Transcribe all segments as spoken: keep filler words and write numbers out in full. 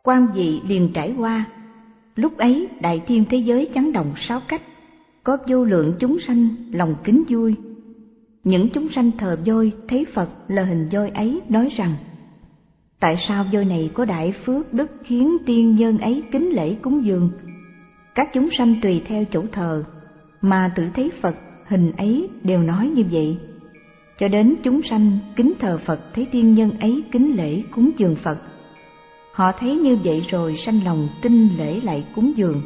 Quan vị liền trải qua. Lúc ấy đại thiên thế giới chấn động sáu cách, có vô lượng chúng sanh lòng kính vui. Những chúng sanh thờ voi thấy Phật là hình voi ấy nói rằng: tại sao voi này có đại phước đức khiến tiên nhân ấy kính lễ cúng dường? Các chúng sanh tùy theo chỗ thờ mà tự thấy Phật hình ấy đều nói như vậy. Cho đến chúng sanh kính thờ Phật thấy tiên nhân ấy kính lễ cúng dường Phật. Họ thấy như vậy rồi sanh lòng tin lễ lại cúng dường.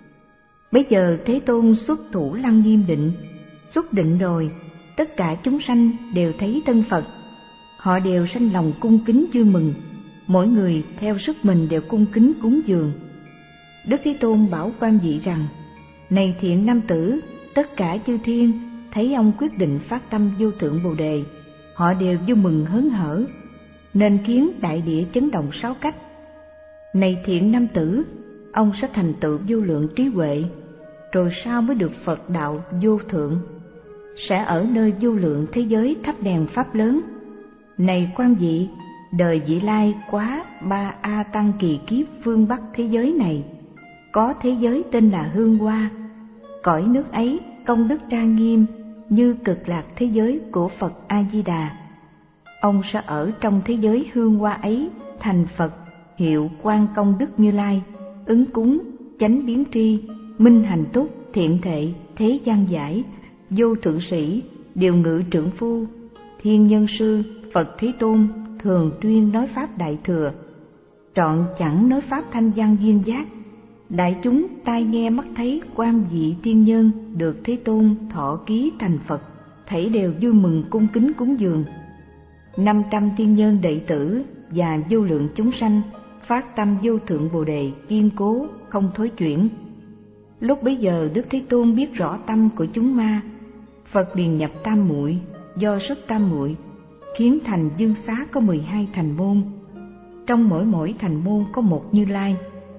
Bây giờ Thế Tôn xuất thủ Lăng Nghiêm định, xuất định rồi, tất cả chúng sanh đều thấy thân Phật. Họ đều sanh lòng cung kính vui mừng, mỗi người theo sức mình đều cung kính cúng dường. Đức Thế Tôn bảo Quan Vị rằng: này thiện nam tử, tất cả chư thiên thấy ông quyết định phát tâm vô thượng Bồ đề, họ đều vui mừng hớn hở, nên khiến đại địa chấn động sáu cách. Này thiện nam tử, ông sẽ thành tựu vô lượng trí huệ, rồi sau mới được Phật đạo vô thượng, sẽ ở nơi vô lượng thế giới thắp đèn pháp lớn. Này Quan Vị, đời vị lai quá ba a tăng kỳ kiếp phương Bắc thế giới này, có thế giới tên là Hương Hoa. Cõi nước ấy công đức trang nghiêm như cực lạc thế giới của Phật A Di Đà. Ông sẽ ở trong thế giới Hương Hoa ấy thành Phật, hiệu Quan Công Đức Như Lai, ứng cúng, chánh biến tri, minh hành túc, thiện thệ, thế gian giải, vô thượng sĩ, điều ngự trượng phu, thiên nhân sư, Phật Thế Tôn thường tuyên nói pháp đại thừa, trọn chẳng nói pháp thanh văn duyên giác. Đại chúng tai nghe mắt thấy Quan Vị tiên nhân được Thế Tôn thọ ký thành Phật, thảy đều vui mừng cung kính cúng dường. Năm trăm tiên nhân đệ tử và vô lượng chúng sanh phát tâm vô thượng Bồ đề kiên cố không thối chuyển. Lúc bấy giờ Đức Thế Tôn biết rõ tâm của chúng ma, Phật liền nhập tam muội, do sức tam muội khiến thành Dương Xá có mười hai thành môn, trong mỗi mỗi thành môn có một Như Lai.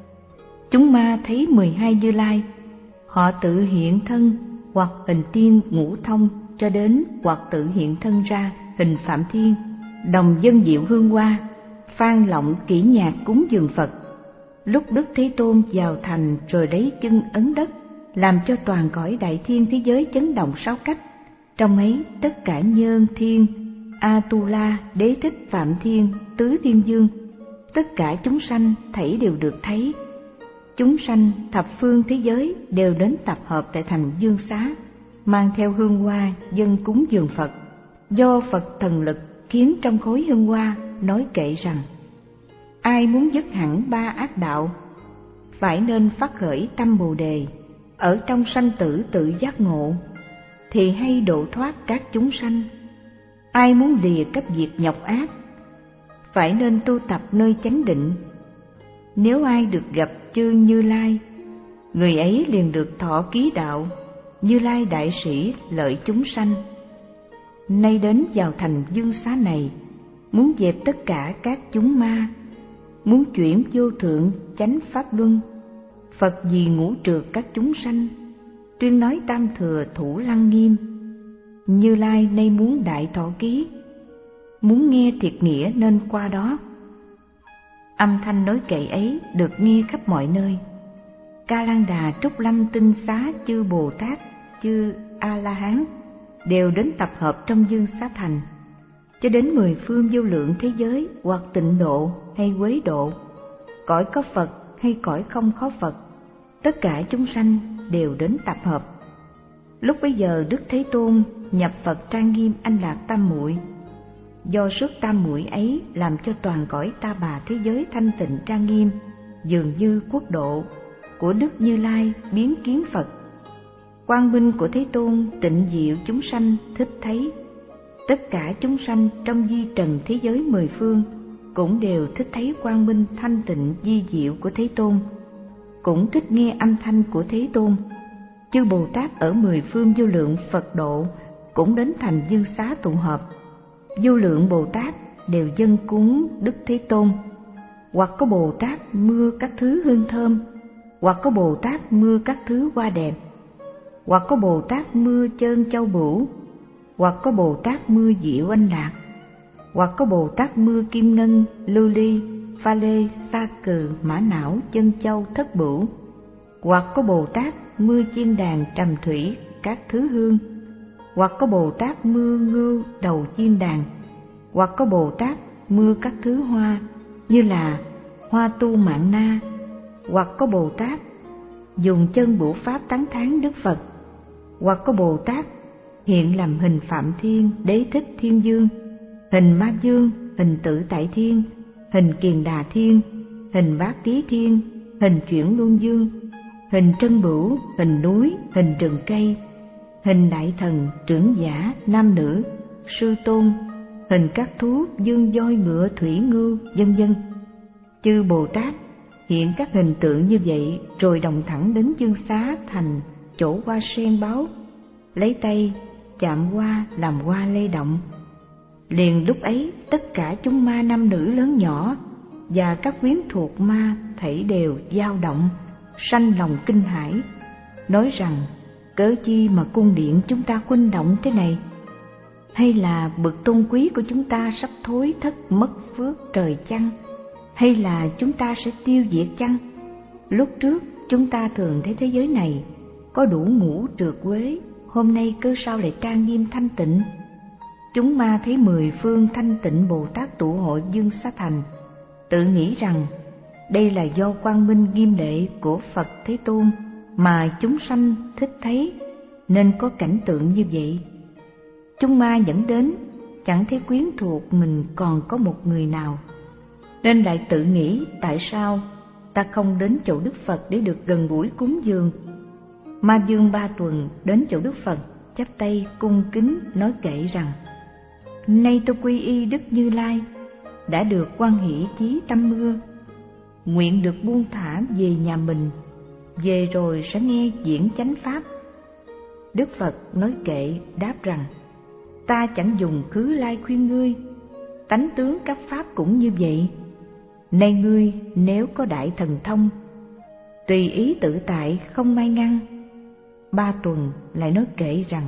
Chúng ma thấy mười hai Như Lai, họ tự hiện thân hoặc hình tiên ngũ thông cho đến hoặc tự hiện thân ra hình Phạm Thiên, đồng dân diệu hương hoa, phan lộng kỹ nhạc cúng dường Phật. Lúc Đức Thế Tôn vào thành rồi lấy chân ấn đất, làm cho toàn cõi đại thiên thế giới chấn động sáu cách. Trong ấy tất cả Nhân Thiên, Atula, Đế Thích, Phạm Thiên, Tứ Thiên Dương, tất cả chúng sanh thảy đều được thấy. Chúng sanh thập phương thế giới đều đến tập hợp tại thành Dương Xá, mang theo hương hoa dâng cúng dường Phật. Do Phật thần lực khiến trong khối hương hoa nói kệ rằng: ai muốn dứt hẳn ba ác đạo, phải nên phát khởi tâm Bồ đề, ở trong sanh tử tự giác ngộ, thì hay độ thoát các chúng sanh. Ai muốn lìa cấp diệt nhọc ác, phải nên tu tập nơi chánh định. Nếu ai được gặp chư Như Lai, người ấy liền được thọ ký đạo, Như Lai đại sĩ lợi chúng sanh. Nay đến vào thành Dương Xá này, muốn dẹp tất cả các chúng ma, muốn chuyển vô thượng chánh pháp luân, Phật vì ngũ trược các chúng sanh, tuyên nói tam thừa thủ Lăng Nghiêm. Như Lai nay muốn đại thọ ký, muốn nghe thiệt nghĩa nên qua đó. Âm thanh nói kệ ấy được nghe khắp mọi nơi. Ca Lan Đà, Trúc Lâm, Tinh Xá, chư Bồ Tát, chư A La Hán đều đến tập hợp trong Dương Xá thành, cho đến mười phương vô lượng thế giới, hoặc tịnh độ hay quế độ, cõi có Phật hay cõi không có Phật, tất cả chúng sanh đều đến tập hợp. Lúc bấy giờ Đức Thế Tôn nhập Phật trang nghiêm anh lạc tam muội, do sức tam muội ấy làm cho toàn cõi ta bà thế giới thanh tịnh trang nghiêm, dường như quốc độ của Đức Như Lai biến kiến Phật. Quang minh của Thế Tôn tịnh diệu chúng sanh thích thấy. Tất cả chúng sanh trong di trần thế giới mười phương cũng đều thích thấy quang minh thanh tịnh di diệu của Thế Tôn, cũng thích nghe âm thanh của Thế Tôn. Chư Bồ Tát ở mười phương vô lượng Phật độ cũng đến thành Dương Xá tụ họp. Vô lượng Bồ Tát đều dâng cúng Đức Thế Tôn, hoặc có Bồ Tát mưa các thứ hương thơm, hoặc có Bồ Tát mưa các thứ hoa đẹp, hoặc có Bồ Tát mưa chơn châu bửu, hoặc có Bồ Tát mưa diệu anh lạc, hoặc có Bồ Tát mưa kim ngân, lưu ly, Pha Lê, Sa Cừ, Mã Não, Chân Châu, Thất Bửu, hoặc có Bồ Tát mưa chiên đàn, trầm thủy, các thứ hương, hoặc có Bồ Tát mưa ngưu, đầu chiên đàn, hoặc có Bồ Tát mưa các thứ hoa như là hoa tu mạng na, hoặc có Bồ Tát dùng chân bửu pháp tán thán Đức Phật, hoặc có Bồ Tát hiện làm hình Phạm Thiên, Đế Thích Thiên Dương, hình Ma Dương, hình Tự Tại Thiên, hình Kiền Đà Thiên, hình Bát Tý Thiên, hình Chuyển Luân Dương, hình Trân Bửu, hình núi, hình rừng cây, hình đại thần, trưởng giả, nam nữ, sư tôn, hình các thú, dương voi, ngựa, thủy ngưu, vân vân. Chư Bồ Tát hiện các hình tượng như vậy, rồi đồng thẳng đến Dương Xá Thành chỗ hoa sen báo, lấy tay chạm hoa làm hoa lay động. Liền lúc ấy tất cả chúng ma nam nữ lớn nhỏ và các quyến thuộc ma thảy đều dao động, sanh lòng kinh hãi, nói rằng cớ chi mà cung điện chúng ta khuynh động thế này, hay là bậc tôn quý của chúng ta sắp thối thất mất phước trời chăng, hay là chúng ta sẽ tiêu diệt chăng? Lúc trước chúng ta thường thấy thế giới này có đủ ngũ trượt quế, hôm nay cơ sao lại trang nghiêm thanh tịnh? Chúng ma thấy mười phương thanh tịnh Bồ Tát tụ hội Dương Xá Thành, tự nghĩ rằng đây là do quang minh nghiêm lệ của Phật Thế Tôn mà chúng sanh thích thấy, nên có cảnh tượng như vậy. Chúng ma dẫn đến chẳng thấy quyến thuộc mình còn có một người nào, nên lại tự nghĩ tại sao ta không đến chỗ Đức Phật để được gần gũi cúng dường. Ma Dương Ba Tuần đến chỗ Đức Phật, chắp tay cung kính nói kệ rằng: nay tôi quy y Đức Như Lai, đã được hoan hỷ chí tâm mưa, nguyện được buông thả về nhà mình, về rồi sẽ nghe diễn chánh pháp. Đức Phật nói kệ đáp rằng: ta chẳng dùng khứ lai khuyên ngươi, tánh tướng các pháp cũng như vậy. Nay ngươi nếu có đại thần thông, tùy ý tự tại không ai ngăn. Ba Tuần lại nói kệ rằng: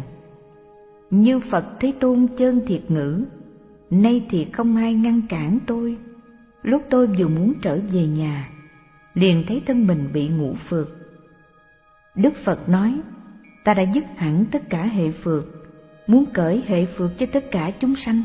như Phật Thế Tôn chơn thiệt ngữ, nay thì không ai ngăn cản tôi. Lúc tôi vừa muốn trở về nhà, liền thấy thân mình bị ngũ phược. Đức Phật nói: ta đã dứt hẳn tất cả hệ phược, muốn cởi hệ phược cho tất cả chúng sanh.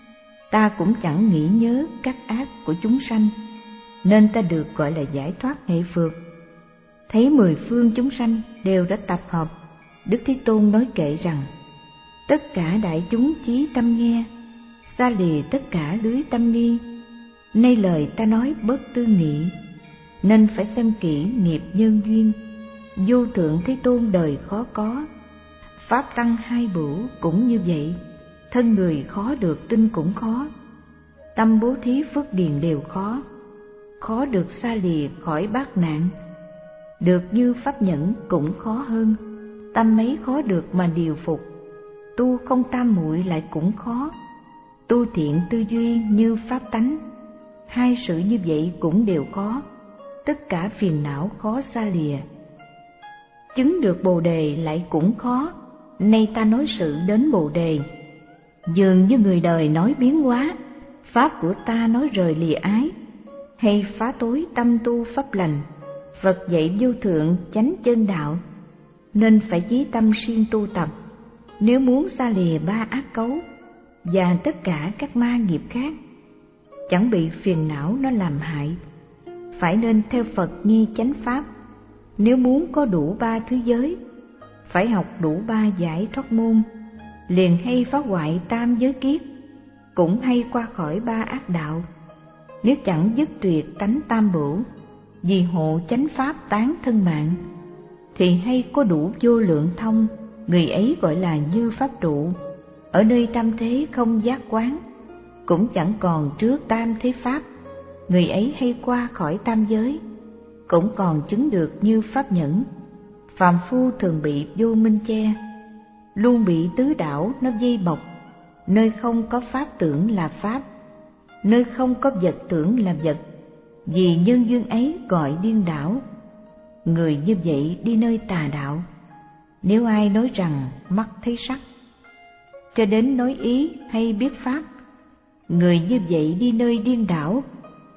Ta cũng chẳng nghĩ nhớ các ác của chúng sanh, nên ta được gọi là giải thoát hệ phược. Thấy mười phương chúng sanh đều đã tập hợp, Đức Thế Tôn nói kệ rằng: tất cả đại chúng chí tâm nghe, xa lìa tất cả lưới tâm nghi. Nay lời ta nói bất tư nghị, nên phải xem kỹ nghiệp nhân duyên. Vô thượng Thế Tôn đời khó có, pháp tăng hai bửu cũng như vậy. Thân người khó được tin cũng khó, tâm bố thí phước điền đều khó. Khó được xa lìa khỏi bát nạn, được như pháp nhẫn cũng khó hơn. Tâm mấy khó được mà điều phục, tu không tam muội lại cũng khó. Tu thiện tư duy như pháp tánh, hai sự như vậy cũng đều khó. Tất cả phiền não khó xa lìa. Chứng được Bồ Đề lại cũng khó. Nay ta nói sự đến Bồ Đề, dường như người đời nói biến hóa, pháp của ta nói rời lìa ái, hay phá tối tâm tu pháp lành. Phật dạy vô thượng chánh chân đạo, nên phải chí tâm siêng tu tập. Nếu muốn xa lìa ba ác cấu và tất cả các ma nghiệp khác, chẳng bị phiền não nó làm hại, phải nên theo Phật nhi chánh pháp. Nếu muốn có đủ ba thứ giới, phải học đủ ba giải thoát môn, liền hay phá hoại tam giới kiết, cũng hay qua khỏi ba ác đạo. Nếu chẳng dứt tuyệt tánh tam bửu, vì hộ chánh pháp tán thân mạng, thì hay có đủ vô lượng thông, người ấy gọi là như pháp trụ. Ở nơi tam thế không giác quán, cũng chẳng còn trước tam thế pháp, người ấy hay qua khỏi tam giới, cũng còn chứng được như pháp nhẫn. Phàm phu thường bị vô minh che, luôn bị tứ đảo nó vây bọc. Nơi không có pháp tưởng là pháp, nơi không có vật tưởng là vật, vì nhân duyên ấy gọi điên đảo. Người như vậy đi nơi tà đạo. Nếu ai nói rằng mắt thấy sắc, cho đến nói ý hay biết pháp, người như vậy đi nơi điên đảo.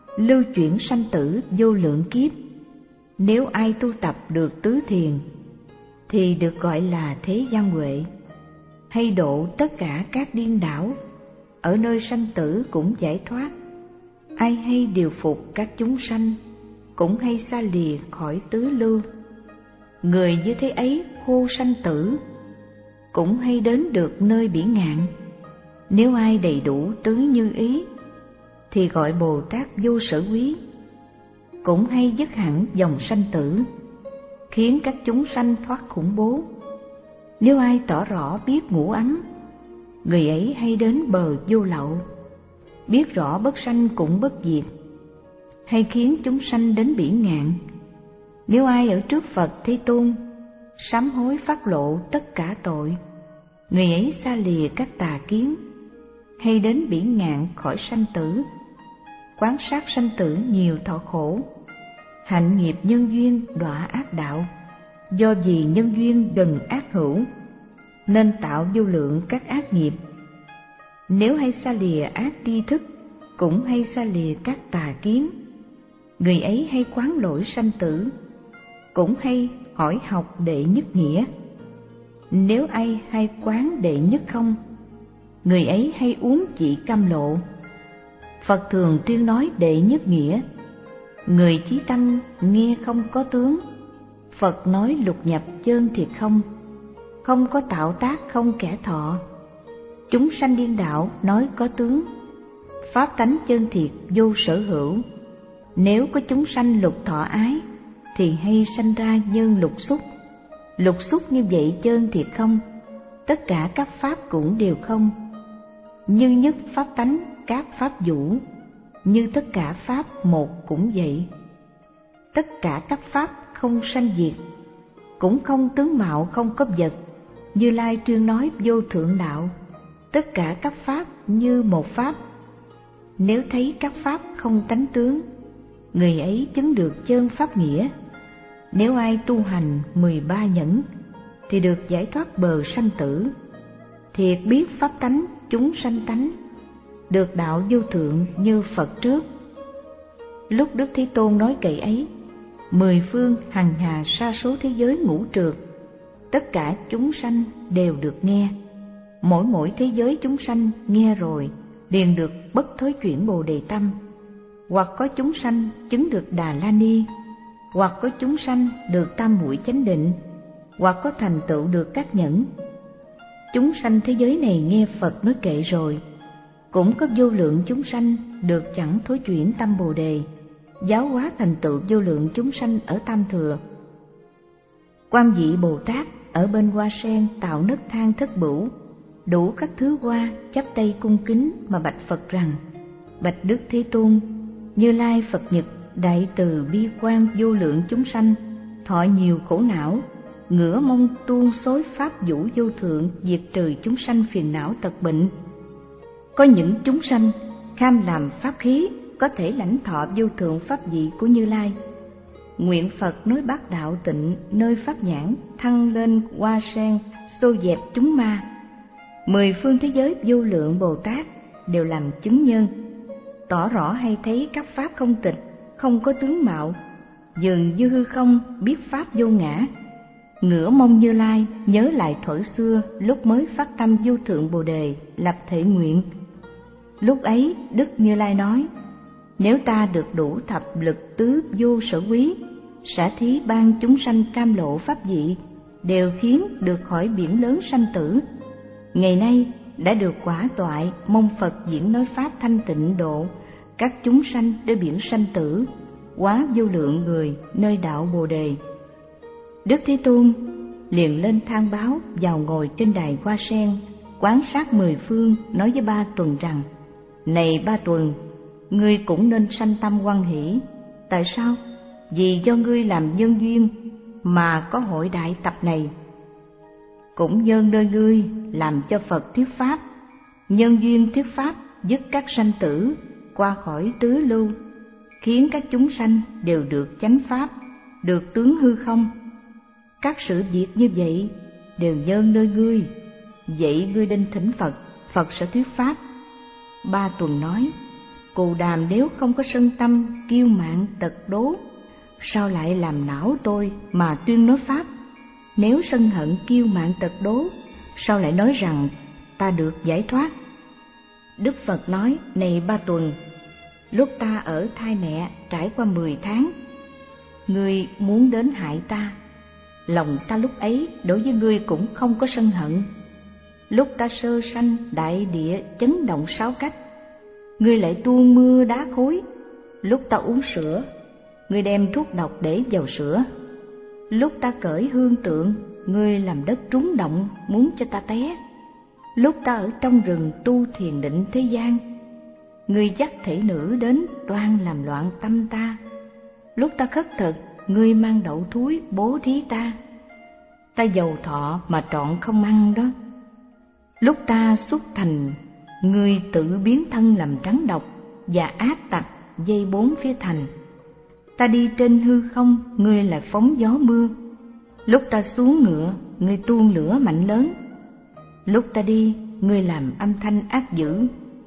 lưu chuyển sanh tử vô lượng kiếp. Nếu ai tu tập được tứ thiền thì được gọi là thế gian huệ, hay độ tất cả các điên đảo, ở nơi sanh tử cũng giải thoát. Ai hay điều phục các chúng sanh, cũng hay xa lìa khỏi tứ lưu. Người như thế ấy khô sanh tử, cũng hay đến được nơi bỉ ngạn. Nếu ai đầy đủ tứ như ý, thì gọi Bồ Tát vô sở quý, cũng hay dứt hẳn dòng sanh tử, khiến các chúng sanh thoát khủng bố. Nếu ai tỏ rõ biết ngũ ấm, người ấy hay đến bờ vô lậu, biết rõ bất sanh cũng bất diệt, hay khiến chúng sanh đến bỉ ngạn. Nếu ai ở trước Phật Thế Tôn, sám hối phát lộ tất cả tội, người ấy xa lìa các tà kiến, hay đến bỉ ngạn khỏi sanh tử. Quán sát sanh tử nhiều thọ khổ, hạnh nghiệp nhân duyên đọa ác đạo. Do vì nhân duyên gần ác hữu, nên tạo vô lượng các ác nghiệp. Nếu hay xa lìa ác tri thức, cũng hay xa lìa các tà kiến, người ấy hay quán lỗi sanh tử, cũng hay hỏi học đệ nhất nghĩa. Nếu ai hay quán đệ nhất không, người ấy hay uống chỉ cam lộ. Phật thường tuyên nói đệ nhất nghĩa, người chí tâm nghe không có tướng. Phật nói lục nhập chơn thiệt không, không có tạo tác không kẻ thọ. Chúng sanh điên đạo nói có tướng, pháp tánh chơn thiệt vô sở hữu. Nếu có chúng sanh lục thọ ái, thì hay sanh ra nhân lục xúc. Lục xúc như vậy chơn thiệt không, tất cả các pháp cũng đều không. Như nhất pháp tánh các pháp vũ, như tất cả pháp một cũng vậy. Tất cả các pháp không sanh diệt, cũng không tướng mạo không có vật. Như Lai tuyên nói vô thượng đạo, tất cả các pháp như một pháp. Nếu thấy các pháp không tánh tướng, người ấy chứng được chân pháp nghĩa. Nếu ai tu hành mười ba nhẫn, thì được giải thoát bờ sanh tử. Thiệt biết pháp tánh chúng sanh tánh, được đạo vô thượng như Phật trước. Lúc Đức Thế Tôn nói kệ ấy, mười phương hằng hà sa số thế giới ngũ trược, tất cả chúng sanh đều được nghe. Mỗi mỗi thế giới chúng sanh nghe rồi, liền được bất thối chuyển Bồ Đề tâm. Hoặc có chúng sanh chứng được Đà La Ni, hoặc có chúng sanh được tam muội chánh định, hoặc có thành tựu được các nhẫn. Chúng sanh thế giới này nghe Phật nói kệ rồi, cũng có vô lượng chúng sanh được chẳng thối chuyển tâm Bồ Đề, giáo hóa thành tựu vô lượng chúng sanh ở Tam Thừa. Quan Vị Bồ Tát ở bên hoa sen tạo nấc thang thất bửu, đủ các thứ hoa, chắp tay cung kính mà bạch Phật rằng: Bạch Đức Thế Tôn, Như Lai Phật Nhật đại từ bi quan vô lượng chúng sanh, thọ nhiều khổ não, ngửa mong tuôn xối pháp vũ vô thượng, diệt trừ chúng sanh phiền não tật bệnh. Có những chúng sanh kham làm pháp khí, có thể lãnh thọ vô thượng pháp vị của Như Lai. Nguyện Phật nối bát đạo tịnh nơi pháp nhãn, thăng lên hoa sen xô dẹp chúng ma. Mười phương thế giới vô lượng Bồ Tát đều làm chứng nhân, tỏ rõ hay thấy các pháp không tịch, không có tướng mạo, dường như hư không, biết pháp vô ngã. Ngửa mong Như Lai nhớ lại thuở xưa, lúc mới phát tâm vô thượng Bồ Đề, lập thể nguyện. Lúc ấy Đức Như Lai nói: Nếu ta được đủ thập lực tứ vô sở quý, xả thí ban chúng sanh cam lộ pháp vị, đều khiến được khỏi biển lớn sanh tử. Ngày nay đã được quả toại, mong Phật diễn nói pháp thanh tịnh độ các chúng sanh nơi biển sanh tử, quá vô lượng người nơi đạo Bồ Đề. Đức Thế Tôn liền lên thang báo, vào ngồi trên đài hoa sen, quán sát mười phương, nói với Ba Tuần rằng: Này Ba Tuần, ngươi cũng nên sanh tâm hoan hỷ. Tại sao? Vì do ngươi làm nhân duyên mà có hội đại tập này. Cũng nhân nơi ngươi làm cho Phật thuyết pháp, nhân duyên thuyết pháp dứt các sanh tử, qua khỏi tứ lưu, khiến các chúng sanh đều được chánh pháp, được tướng hư không. Các sự việc như vậy đều nhân nơi ngươi, vậy ngươi nên thỉnh Phật, Phật sẽ thuyết pháp. Ba Tuần nói: Cù Đàm nếu không có sân tâm, kiêu mạn, tật đố, sao lại làm não tôi mà tuyên nói pháp? Nếu sân hận, kiêu mạn, tật đố, sao lại nói rằng ta được giải thoát? Đức Phật nói: này Ba Tuần, lúc ta ở thai mẹ trải qua mười tháng, ngươi muốn đến hại ta. Lòng ta lúc ấy đối với ngươi cũng không có sân hận. Lúc ta sơ sanh, đại địa chấn động sáu cách, ngươi lại tuôn mưa đá khối. Lúc ta uống sữa, ngươi đem thuốc độc để vào sữa. Lúc ta cởi hương tượng, ngươi làm đất trúng động muốn cho ta té. Lúc ta ở trong rừng tu thiền định thế gian, ngươi dắt thể nữ đến toan làm loạn tâm ta. Lúc ta khất thực, ngươi mang đậu thúi bố thí ta. Ta giàu thọ mà trọn không ăn đó. Lúc ta xuất thành, ngươi tự biến thân làm trắng độc và ác tặc dây bốn phía thành. Ta đi trên hư không, ngươi lại phóng gió mưa. Lúc ta xuống ngựa, ngươi tuôn lửa mạnh lớn. Lúc ta đi, ngươi làm âm thanh ác dữ,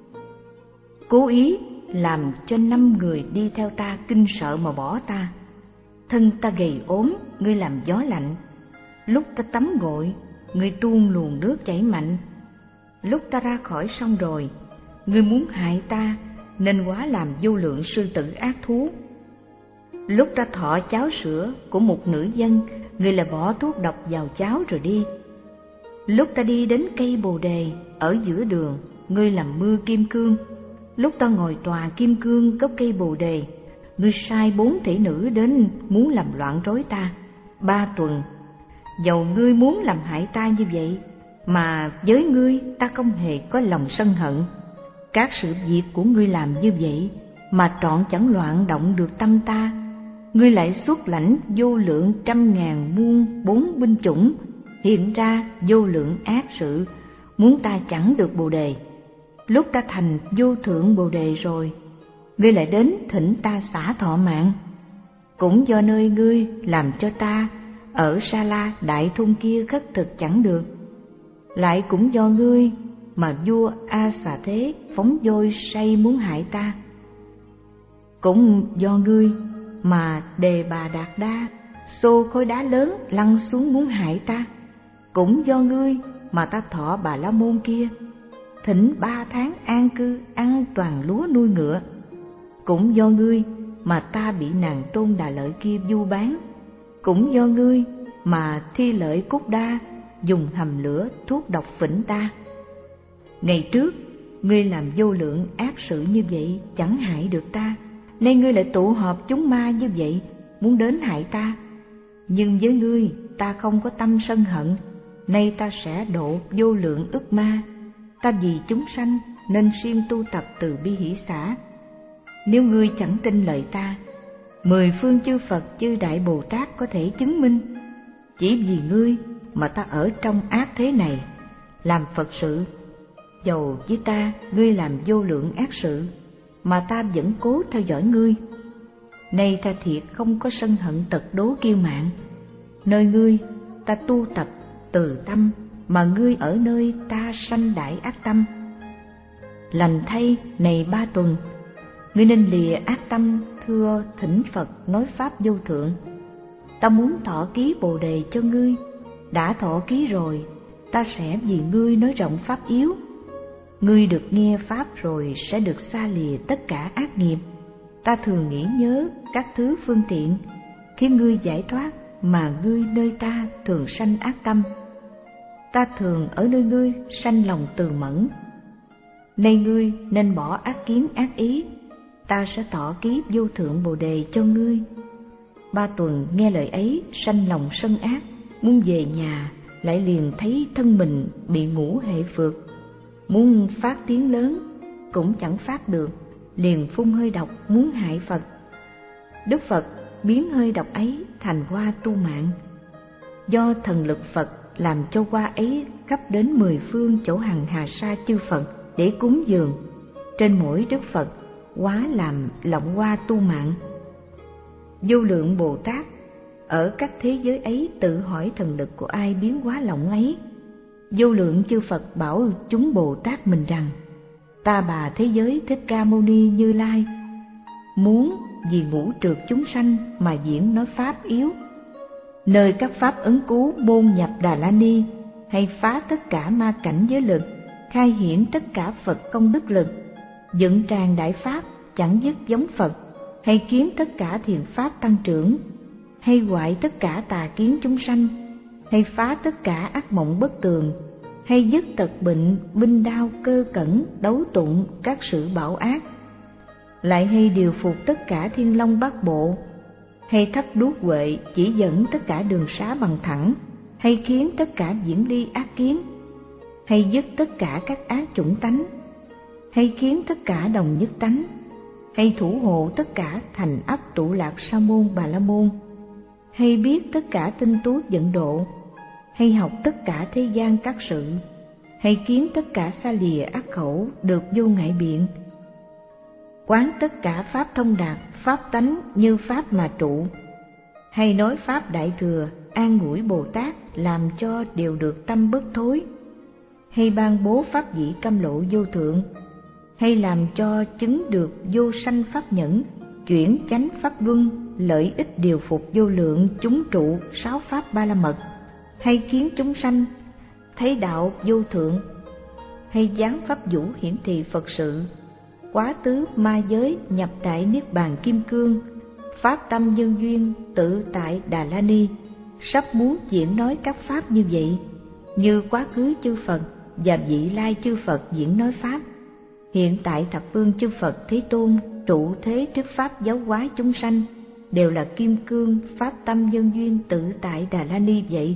cố ý làm cho năm người đi theo ta kinh sợ mà bỏ ta. Thân ta gầy ốm, ngươi làm gió lạnh. Lúc ta tắm gội, ngươi tuôn luồng nước chảy mạnh. Lúc ta ra khỏi sông rồi, ngươi muốn hại ta nên hóa làm vô lượng sư tử ác thú. Lúc ta thọ cháo sữa của một nữ dân, ngươi lại bỏ thuốc độc vào cháo rồi đi. Lúc ta đi đến cây bồ đề ở giữa đường, ngươi làm mưa kim cương. Lúc ta ngồi tòa kim cương gốc cây bồ đề, ngươi sai bốn tỷ nữ đến muốn làm loạn rối ta. Ba Tuần, dầu ngươi muốn làm hại ta như vậy, mà với ngươi ta không hề có lòng sân hận. Các sự việc của ngươi làm như vậy mà trọn chẳng loạn động được tâm ta. Ngươi lại xuất lãnh vô lượng trăm ngàn muôn bốn binh chủng, hiện ra vô lượng ác sự, muốn ta chẳng được bồ đề. Lúc ta thành vô thượng bồ đề rồi, ngươi lại đến thỉnh ta xả thọ mạng. Cũng do nơi ngươi làm cho ta ở Sa La đại thôn kia khất thực chẳng được. Lại cũng do ngươi mà vua A Xà Thế phóng vôi say muốn hại ta. Cũng do ngươi mà Đề Bà Đạt Đa xô khối đá lớn lăn xuống muốn hại ta. Cũng do ngươi mà ta thọ Bà La Môn kia thỉnh ba tháng an cư ăn toàn lúa nuôi ngựa. Cũng do ngươi mà ta bị nàng Tôn Đà Lợi kia vu bán. Cũng do ngươi mà Thi Lợi Cúc Đa dùng hầm lửa thuốc độc phỉnh ta. Ngày trước ngươi làm vô lượng ác sự như vậy chẳng hại được ta, nay ngươi lại tụ họp chúng ma như vậy muốn đến hại ta. Nhưng với ngươi ta không có tâm sân hận, nay ta sẽ độ vô lượng ức ma. Ta vì chúng sanh nên siêng tu tập từ bi hỷ xả. Nếu ngươi chẳng tin lời ta, mười phương chư Phật chư Đại Bồ Tát có thể chứng minh. Chỉ vì ngươi mà ta ở trong ác thế này làm Phật sự. Dầu với ta ngươi làm vô lượng ác sự, mà ta vẫn cố theo dõi ngươi. Nay ta thiệt không có sân hận tật đố kiêu mạn. Nơi ngươi ta tu tập từ tâm, mà ngươi ở nơi ta sanh đại ác tâm. Lành thay này Ba Tuần, ngươi nên lìa ác tâm thưa thỉnh Phật nói pháp vô thượng. Ta muốn thọ ký bồ đề cho ngươi. Đã thọ ký rồi, ta sẽ vì ngươi nói rộng pháp yếu. Ngươi được nghe pháp rồi sẽ được xa lìa tất cả ác nghiệp. Ta thường nghĩ nhớ các thứ phương tiện khiến ngươi giải thoát, mà ngươi nơi ta thường sanh ác tâm. Ta thường ở nơi ngươi sanh lòng từ mẫn. Nay ngươi nên bỏ ác kiến ác ý, ta sẽ tỏ ký vô thượng bồ đề cho ngươi. Ba Tuần nghe lời ấy sanh lòng sân ác, muốn về nhà lại liền thấy thân mình bị ngũ hệ phược. Muốn phát tiếng lớn cũng chẳng phát được, liền phun hơi độc muốn hại Phật. Đức Phật biến hơi độc ấy thành hoa tu mạng. Do thần lực Phật làm cho hoa ấy khắp đến mười phương chỗ hằng hà sa chư Phật để cúng dường. Trên mỗi Đức Phật hóa làm lọng hoa tu mạng. Vô lượng Bồ Tát ở các thế giới ấy tự hỏi thần lực của ai biến hóa lọng ấy. Vô lượng chư Phật bảo chúng Bồ Tát mình rằng: Ta Bà thế giới Thích Ca Mâu Ni Như Lai muốn vì ngũ trược chúng sanh mà diễn nói pháp yếu, nơi các pháp ấn cứu môn nhập Đà La Ni, hay phá tất cả ma cảnh giới lực, khai hiển tất cả Phật công đức lực, dựng tràng đại pháp chẳng dứt giống Phật, hay kiến tất cả thiện pháp tăng trưởng, hay hoại tất cả tà kiến chúng sanh, hay phá tất cả ác mộng bất tường, hay dứt tật bệnh, binh đao, cơ cẩn, đấu tụng các sự bạo ác, lại hay điều phục tất cả thiên long bát bộ, hay thắp đuốc huệ chỉ dẫn tất cả đường xá bằng thẳng, hay khiến tất cả diễn ly ác kiến, hay dứt tất cả các ác chủng tánh, hay khiến tất cả đồng nhất tánh, hay thủ hộ tất cả thành ấp tụ lạc sa môn bà la môn, hay biết tất cả tinh tú dẫn độ, hay học tất cả thế gian các sự, hay kiến tất cả xa lìa ác khẩu được vô ngại biện, quán tất cả pháp thông đạt, pháp tánh như pháp mà trụ, hay nói pháp đại thừa an ủi Bồ Tát làm cho đều được tâm bất thối, hay ban bố pháp dĩ cam lộ vô thượng, hay làm cho chứng được vô sanh pháp nhẫn, chuyển chánh pháp luân, lợi ích điều phục vô lượng chúng trụ sáu pháp ba la mật, hay khiến chúng sanh thấy đạo vô thượng, hay giáng pháp vũ hiển thị Phật sự, quá tứ ma giới nhập đại niết bàn kim cương, phát tâm nhân duyên tự tại Đà La Ni, sắp muốn diễn nói các pháp như vậy, như quá khứ chư Phật và vị lai chư Phật diễn nói pháp, hiện tại thập phương chư Phật Thế Tôn trụ thế trước pháp giáo hóa chúng sanh đều là kim cương pháp tâm nhân duyên tự tại Đà La Ni vậy.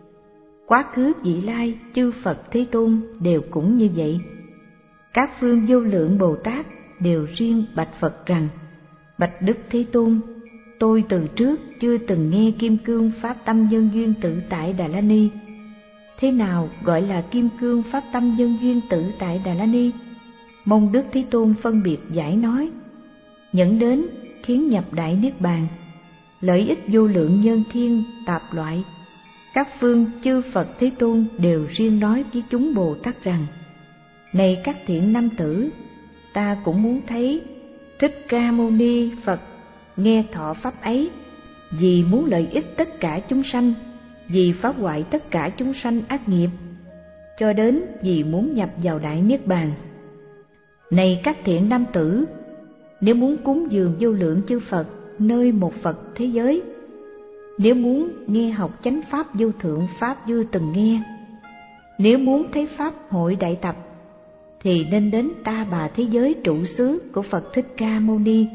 Quá khứ vị lai chư Phật Thế Tôn đều cũng như vậy. Các phương vô lượng Bồ Tát đều riêng bạch Phật rằng: bạch Đức Thế Tôn, tôi từ trước chưa từng nghe kim cương pháp tâm nhân duyên tự tại Đà La Ni. Thế nào gọi là kim cương pháp tâm nhân duyên tự tại Đà La Ni? Mong Đức Thế Tôn phân biệt giải nói. Nhẫn đến khiến nhập đại niết bàn, lợi ích vô lượng nhân thiên tạp loại. Các phương chư Phật Thế Tôn đều riêng nói với chúng Bồ Tát rằng: này các thiện nam tử, ta cũng muốn thấy Thích Ca Mâu Ni Phật nghe thọ pháp ấy, vì muốn lợi ích tất cả chúng sanh, vì phá hoại tất cả chúng sanh ác nghiệp, cho đến vì muốn nhập vào đại niết bàn. Này các thiện nam tử, nếu muốn cúng dường vô lượng chư Phật nơi một Phật thế giới, nếu muốn nghe học chánh pháp vô thượng pháp chưa từng nghe, nếu muốn thấy pháp hội đại tập, thì nên đến Ta Bà thế giới trụ xứ của Phật Thích Ca Mâu Ni.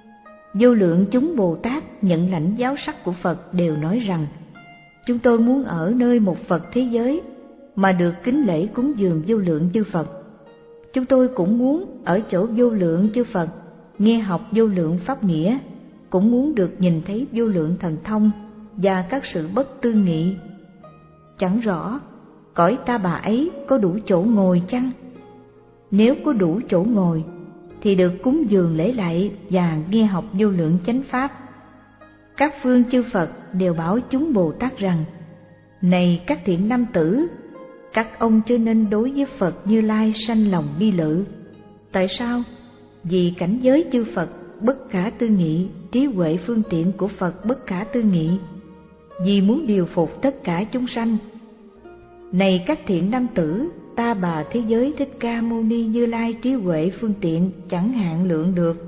Vô lượng chúng Bồ Tát nhận lãnh giáo sắc của Phật đều nói rằng: chúng tôi muốn ở nơi một Phật thế giới mà được kính lễ cúng dường vô lượng chư Phật. Chúng tôi cũng muốn ở chỗ vô lượng chư Phật nghe học vô lượng pháp nghĩa, cũng muốn được nhìn thấy vô lượng thần thông và các sự bất tư nghị. Chẳng rõ cõi Ta Bà ấy có đủ chỗ ngồi chăng? Nếu có đủ chỗ ngồi thì được cúng dường lễ lạy và nghe học vô lượng chánh pháp. Các phương chư Phật đều bảo chúng Bồ Tát rằng: này các thiện nam tử, các ông chớ nên đối với Phật Như Lai sanh lòng nghi lự. Tại sao? Vì cảnh giới chư Phật bất khả tư nghị, trí huệ phương tiện của Phật bất khả tư nghị, vì muốn điều phục tất cả chúng sanh. Này các thiện nam tử, Ta Bà thế giới Thích Ca Mâu Ni Như Lai trí huệ phương tiện chẳng hạn lượng được.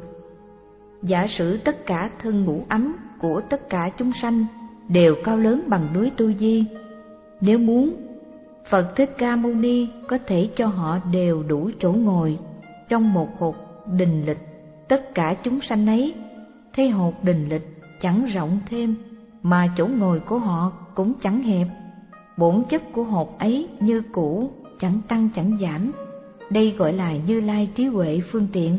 Giả sử tất cả thân ngũ ấm của tất cả chúng sanh đều cao lớn bằng núi Tu Di, nếu muốn, Phật Thích Ca Mâu Ni có thể cho họ đều đủ chỗ ngồi trong một hột đình lịch. Tất cả chúng sanh ấy thấy hột đình lịch chẳng rộng thêm, mà chỗ ngồi của họ cũng chẳng hẹp. Bổn chất của hột ấy như cũ, chẳng tăng chẳng giảm. Đây gọi là Như Lai trí huệ phương tiện.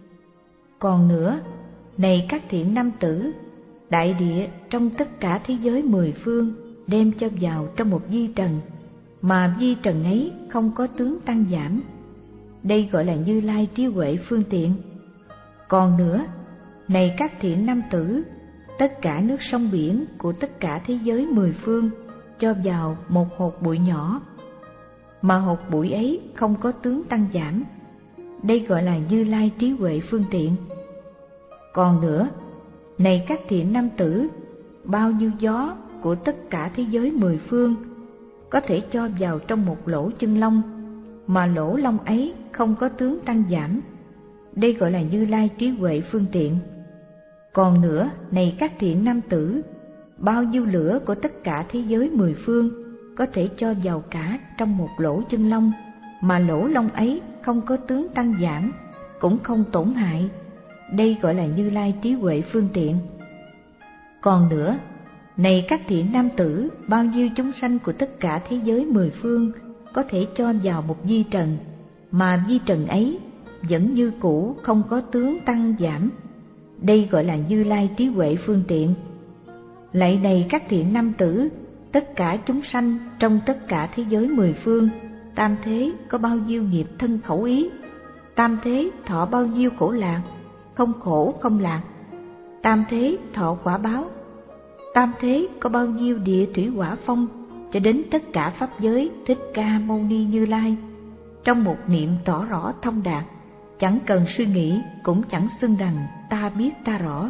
Còn nữa, này các thiện nam tử, đại địa trong tất cả thế giới mười phương đem cho vào trong một vi trần, mà vi trần ấy không có tướng tăng giảm. Đây gọi là Như Lai trí huệ phương tiện. Còn nữa, này các thiện nam tử, tất cả nước sông biển của tất cả thế giới mười phương cho vào một hột bụi nhỏ, mà hột bụi ấy không có tướng tăng giảm. đây gọi là Như Lai trí huệ phương tiện. Còn nữa, này các thiện nam tử, bao nhiêu gió của tất cả thế giới mười phương có thể cho vào trong một lỗ chân lông, mà lỗ lông ấy không có tướng tăng giảm, đây gọi là Như Lai trí huệ phương tiện. Còn nữa, này các thiện nam tử, bao nhiêu lửa của tất cả thế giới mười phương có thể cho vào cả trong một lỗ chân lông, mà lỗ lông ấy không có tướng tăng giảm, cũng không tổn hại, đây gọi là Như Lai trí huệ phương tiện. Còn nữa, này các thiện nam tử, bao nhiêu chúng sanh của tất cả thế giới mười phương có thể cho vào một vi trần, mà vi trần ấy vẫn như cũ, không có tướng tăng giảm, đây gọi là Như Lai trí huệ phương tiện. Lạy này các thiện nam tử, tất cả chúng sanh trong tất cả thế giới mười phương, tam thế có bao nhiêu nghiệp thân khẩu ý, tam thế thọ bao nhiêu khổ lạc, không khổ không lạc, tam thế thọ quả báo, tam thế có bao nhiêu địa thủy hỏa phong, cho đến tất cả pháp giới Thích Ca Mâu Ni Như Lai, trong một niệm tỏ rõ thông đạt, chẳng cần suy nghĩ, cũng chẳng xưng rằng ta biết ta rõ.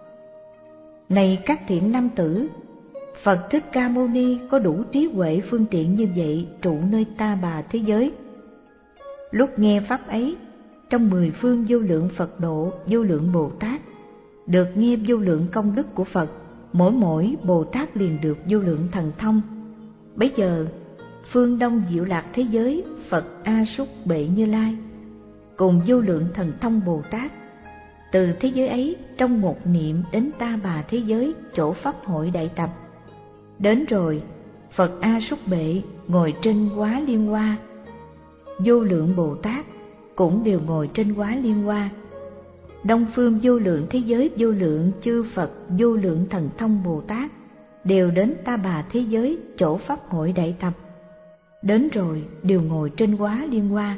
Này các thiện nam tử, Phật Thích Ca Mâu Ni có đủ trí huệ phương tiện như vậy trụ nơi ta bà thế giới. Lúc nghe pháp ấy, trong mười phương vô lượng Phật độ, vô lượng Bồ Tát, được nghe vô lượng công đức của Phật, mỗi mỗi Bồ Tát liền được vô lượng thần thông. Bấy giờ, phương Đông Diệu Lạc thế giới Phật A Súc Bệ Như Lai cùng vô lượng thần thông Bồ Tát, từ thế giới ấy trong một niệm đến ta bà thế giới chỗ pháp hội đại tập. Đến rồi, Phật A Súc Bệ ngồi trên Quá Liên Hoa, vô lượng Bồ Tát cũng đều ngồi trên Quá Liên Hoa. Đông phương vô lượng thế giới vô lượng chư Phật, vô lượng thần thông Bồ Tát đều đến ta bà thế giới chỗ pháp hội đại tập. Đến rồi đều ngồi trên Quá Liên Hoa.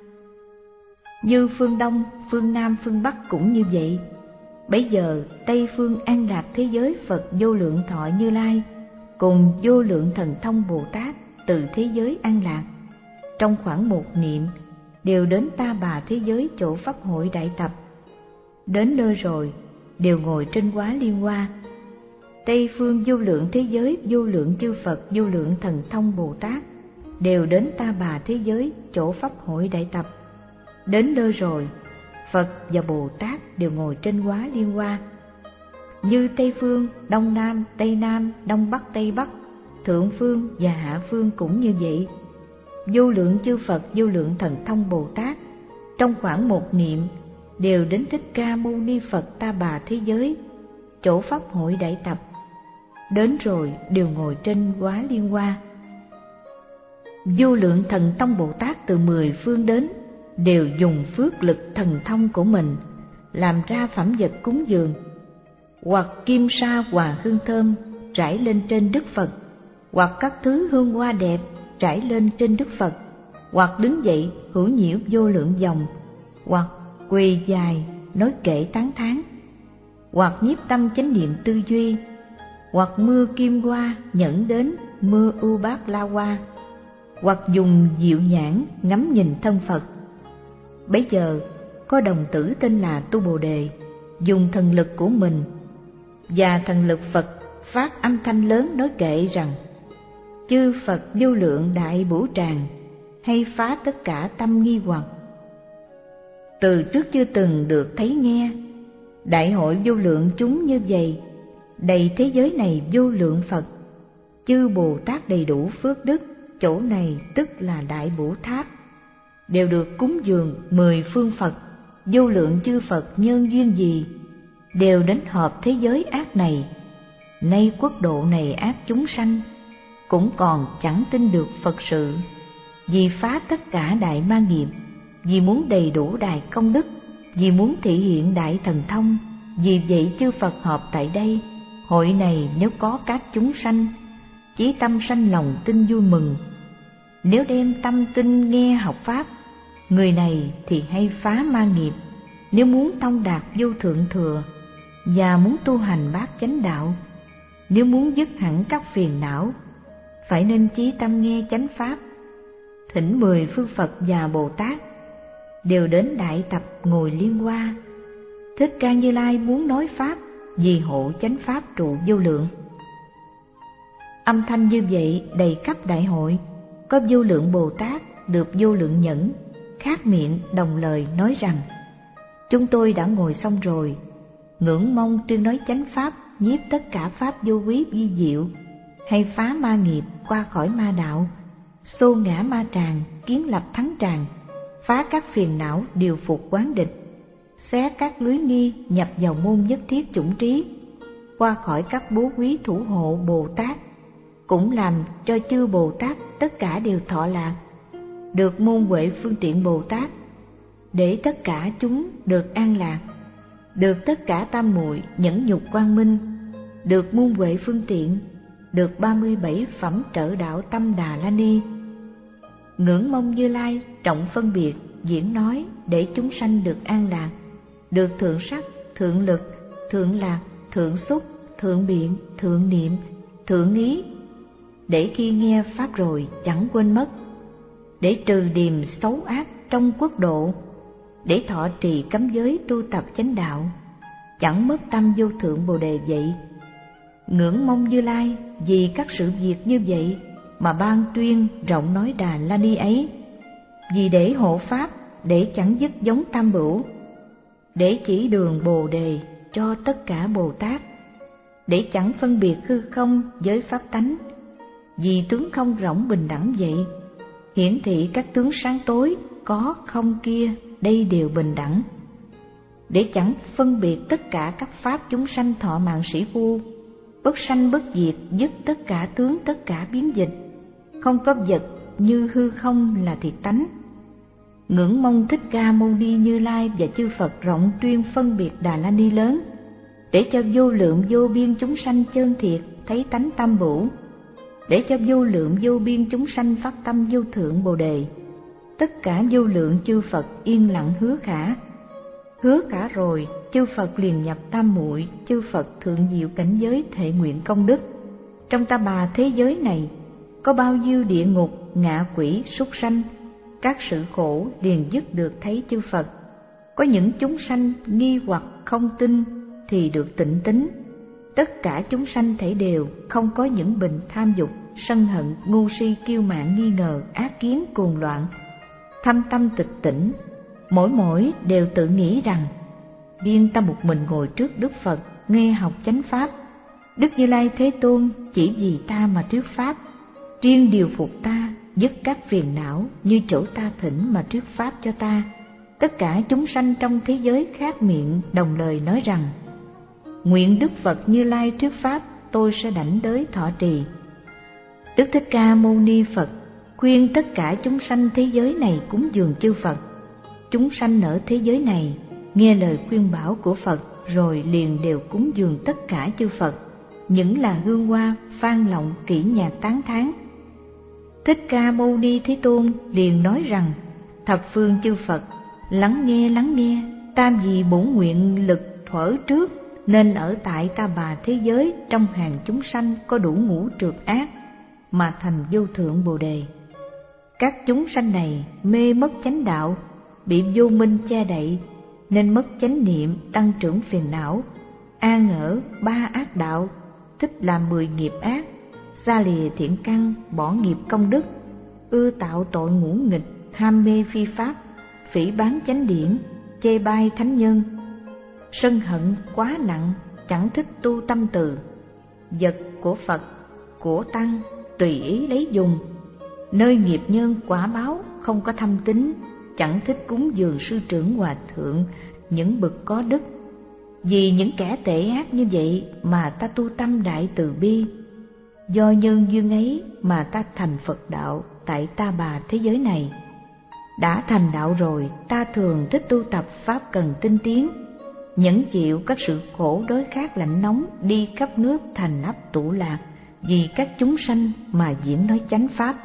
Như phương Đông, phương Nam, phương Bắc cũng như vậy. Bấy giờ Tây phương An Lạc thế giới Phật vô lượng thọ Như Lai cùng vô lượng thần thông Bồ Tát từ thế giới An Lạc, trong khoảng một niệm đều đến ta bà thế giới chỗ pháp hội đại tập. Đến nơi rồi đều ngồi trên Quá Liên Hoa. Tây phương vô lượng thế giới vô lượng chư Phật, vô lượng thần thông Bồ Tát đều đến ta bà thế giới chỗ pháp hội đại tập. Đến nơi rồi, Phật và Bồ Tát đều ngồi trên Quá Liên Hoa. Như Tây phương, Đông Nam, Tây Nam, Đông Bắc, Tây Bắc, Thượng phương và Hạ phương cũng như vậy. Vô lượng chư Phật, vô lượng thần thông Bồ Tát trong khoảng một niệm đều đến Thích Ca Mâu Ni Phật ta bà thế giới chỗ pháp hội đại tập. Đến rồi đều ngồi trên Quá Liên Hoa. Vô lượng thần thông Bồ Tát từ mười phương đến, đều dùng phước lực thần thông của mình làm ra phẩm vật cúng dường, hoặc kim sa hòa hương thơm trải lên trên Đức Phật, hoặc các thứ hương hoa đẹp trải lên trên Đức Phật, hoặc đứng dậy hữu nhiễu vô lượng dòng, hoặc quỳ dài nói kệ tán thán, hoặc nhiếp tâm chánh niệm tư duy, hoặc mưa kim hoa nhẫn đến mưa ưu bát la hoa, hoặc dùng diệu nhãn ngắm nhìn thân Phật. Bấy giờ có đồng tử tên là Tu Bồ Đề dùng thần lực của mình và thần lực Phật phát âm thanh lớn nói kệ rằng: chư Phật vô lượng đại bổ tràng, hay phá tất cả tâm nghi hoặc. Từ trước chưa từng được thấy nghe, đại hội vô lượng chúng như vậy, đầy thế giới này vô lượng Phật, chư Bồ Tát đầy đủ phước đức, chỗ này tức là Đại Bổ Tháp, đều được cúng dường mười phương Phật, vô lượng chư Phật nhân duyên gì, đều đến hợp thế giới ác này. Nay quốc độ này ác chúng sanh, cũng còn chẳng tin được Phật sự, vì phá tất cả đại ma nghiệp, vì muốn đầy đủ đại công đức, vì muốn thị hiện đại thần thông, vì vậy chư Phật họp tại đây. Hội này nếu có các chúng sanh, chí tâm sanh lòng tin vui mừng, nếu đem tâm tin nghe học pháp, người này thì hay phá ma nghiệp. Nếu muốn thông đạt vô thượng thừa và muốn tu hành bát chánh đạo, nếu muốn dứt hẳn các phiền não, phải nên chí tâm nghe chánh pháp. Thỉnh mười phương Phật và Bồ Tát đều đến đại tập ngồi liên hoa. Thích Ca Như Lai muốn nói pháp vì hộ chánh pháp trụ vô lượng. Âm thanh như vậy đầy khắp đại hội, có vô lượng Bồ Tát được vô lượng nhẫn, khác miệng đồng lời nói rằng: chúng tôi đã ngồi xong rồi, ngưỡng mong tuyên nói chánh pháp, nhiếp tất cả pháp vô quý vi diệu, hay phá ma nghiệp, qua khỏi ma đạo, xô ngã ma tràng, kiến lập thắng tràng, phá các phiền não, điều phục quán địch, xé các lưới nghi, nhập vào môn nhất thiết chủng trí, qua khỏi các bố quý thủ hộ Bồ Tát, cũng làm cho chư Bồ Tát tất cả đều thọ lạc, được môn huệ phương tiện Bồ Tát, để tất cả chúng được an lạc, được tất cả tam muội nhẫn nhục quang minh, được môn huệ phương tiện, được ba mươi bảy phẩm trợ đạo tâm Đà La Ni. Ngưỡng mong Như Lai trọng phân biệt diễn nói để chúng sanh được an lạc, được thượng sắc, thượng lực, thượng lạc, thượng xúc, thượng biện, thượng niệm, thượng ý, để khi nghe pháp rồi chẳng quên mất, để trừ điềm xấu ác trong quốc độ, để thọ trì cấm giới tu tập chánh đạo, chẳng mất tâm vô thượng Bồ Đề vậy. Ngưỡng mong Như Lai vì các sự việc như vậy mà ban tuyên rộng nói Đà La Ni ấy, vì để hộ pháp, để chẳng dứt giống tam bửu, để chỉ đường Bồ Đề cho tất cả Bồ Tát, để chẳng phân biệt hư không với pháp tánh, vì tướng không rỗng bình đẳng vậy, hiển thị các tướng sáng tối có không kia đây đều bình đẳng, để chẳng phân biệt tất cả các pháp chúng sanh thọ mạng sĩ phu, bất sanh bất diệt, dứt tất cả tướng tất cả biến dịch, không có vật như hư không là thiệt tánh. Ngưỡng mong Thích Ca Mâu Ni Như Lai và chư Phật rộng tuyên phân biệt Đà La Ni lớn, để cho vô lượng vô biên chúng sanh chân thiệt thấy tánh tam bửu, để cho vô lượng vô biên chúng sanh phát tâm vô thượng Bồ Đề. Tất cả vô lượng chư Phật yên lặng hứa khả. Hứa cả rồi, chư Phật liền nhập tam muội, chư Phật thượng diệu cảnh giới thệ nguyện công đức. Trong ta bà thế giới này, có bao nhiêu địa ngục, ngạ quỷ, súc sanh, các sự khổ liền dứt được thấy chư Phật. Có những chúng sanh nghi hoặc không tin thì được tịnh tín. Tất cả chúng sanh thể đều không có những bệnh tham dục, sân hận, ngu si, kiêu mạn, nghi ngờ, ác kiến, cuồng loạn, thâm tâm tịch tỉnh. Mỗi mỗi đều tự nghĩ rằng riêng ta một mình ngồi trước Đức Phật nghe học chánh pháp, Đức Như Lai Thế Tôn chỉ vì ta mà thuyết pháp, riêng điều phục ta, dứt các phiền não như chỗ ta thỉnh mà thuyết pháp cho ta. Tất cả chúng sanh trong thế giới khác miệng đồng lời nói rằng: nguyện Đức Phật Như Lai thuyết pháp, tôi sẽ đảnh đới thọ trì. Đức Thích Ca Mâu Ni Phật khuyên tất cả chúng sanh thế giới này cúng dường chư Phật. Chúng sanh ở thế giới này nghe lời khuyên bảo của Phật rồi liền đều cúng dường tất cả chư Phật, những là hương hoa, phan lọng, kỹ nhạc tán thán. Thích Ca Mâu Ni Thế Tôn liền nói rằng: thập phương chư Phật, lắng nghe lắng nghe, tam vì bổn nguyện lực thuở trước, nên ở tại ta bà thế giới trong hàng chúng sanh có đủ ngũ trược ác mà thành vô thượng Bồ Đề. Các chúng sanh này mê mất chánh đạo, bị vô minh che đậy, nên mất chánh niệm, tăng trưởng phiền não, an ở ba ác đạo, thích làm mười nghiệp ác, xa lìa thiện căn, bỏ nghiệp công đức, ưa tạo tội ngũ nghịch, ham mê phi pháp, phỉ báng chánh điển, chê bai thánh nhân, sân hận quá nặng, chẳng thích tu tâm từ, vật của Phật, của tăng tùy ý lấy dùng, nơi nghiệp nhân quả báo không có thâm tín, chẳng thích cúng dường sư trưởng hòa thượng, những bậc có đức. Vì những kẻ tệ ác như vậy mà ta tu tâm đại từ bi, do nhân duyên ấy mà ta thành Phật đạo tại ta bà thế giới này. Đã thành đạo rồi, ta thường thích tu tập pháp cần tinh tiến, nhẫn chịu các sự khổ đói khát lạnh nóng, đi khắp nước thành ấp tụ lạc, vì các chúng sanh mà diễn nói chánh pháp.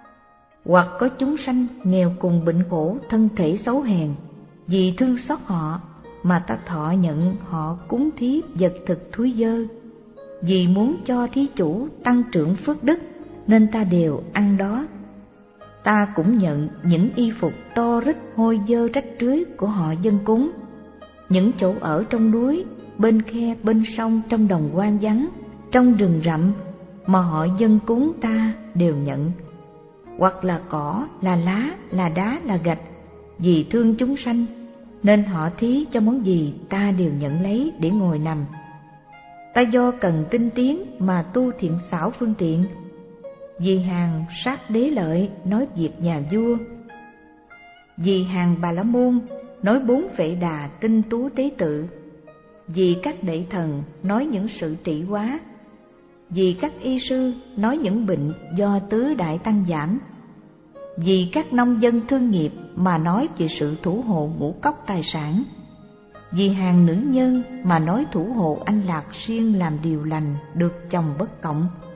Hoặc có chúng sanh nghèo cùng bệnh khổ, thân thể xấu hèn, vì thương xót họ mà ta thọ nhận họ cúng thí vật thực thúi dơ. Vì muốn cho thí chủ tăng trưởng phước đức nên ta đều ăn đó. ta cũng nhận những y phục to rít hôi dơ rách rưới của họ dâng cúng, những chỗ ở trong núi, bên khe, bên sông, trong đồng hoang vắng, trong rừng rậm mà họ dâng cúng ta đều nhận. Hoặc là cỏ, là lá, là đá, là gạch, vì thương chúng sanh nên họ thí cho món gì ta đều nhận lấy để ngồi nằm. Ta do cần tinh tiến mà tu thiện xảo phương tiện, vì hàng sát đế lợi nói việc nhà vua, vì hàng Bà La Môn nói bốn Vệ Đà tinh tú tế tự, vì các đệ thần nói những sự trị hóa, vì các y sư nói những bệnh do tứ đại tăng giảm, vì các nông dân thương nghiệp mà nói về sự thủ hộ ngũ cốc tài sản, vì hàng nữ nhân mà nói thủ hộ anh lạc siêng làm điều lành được chồng bất cộng.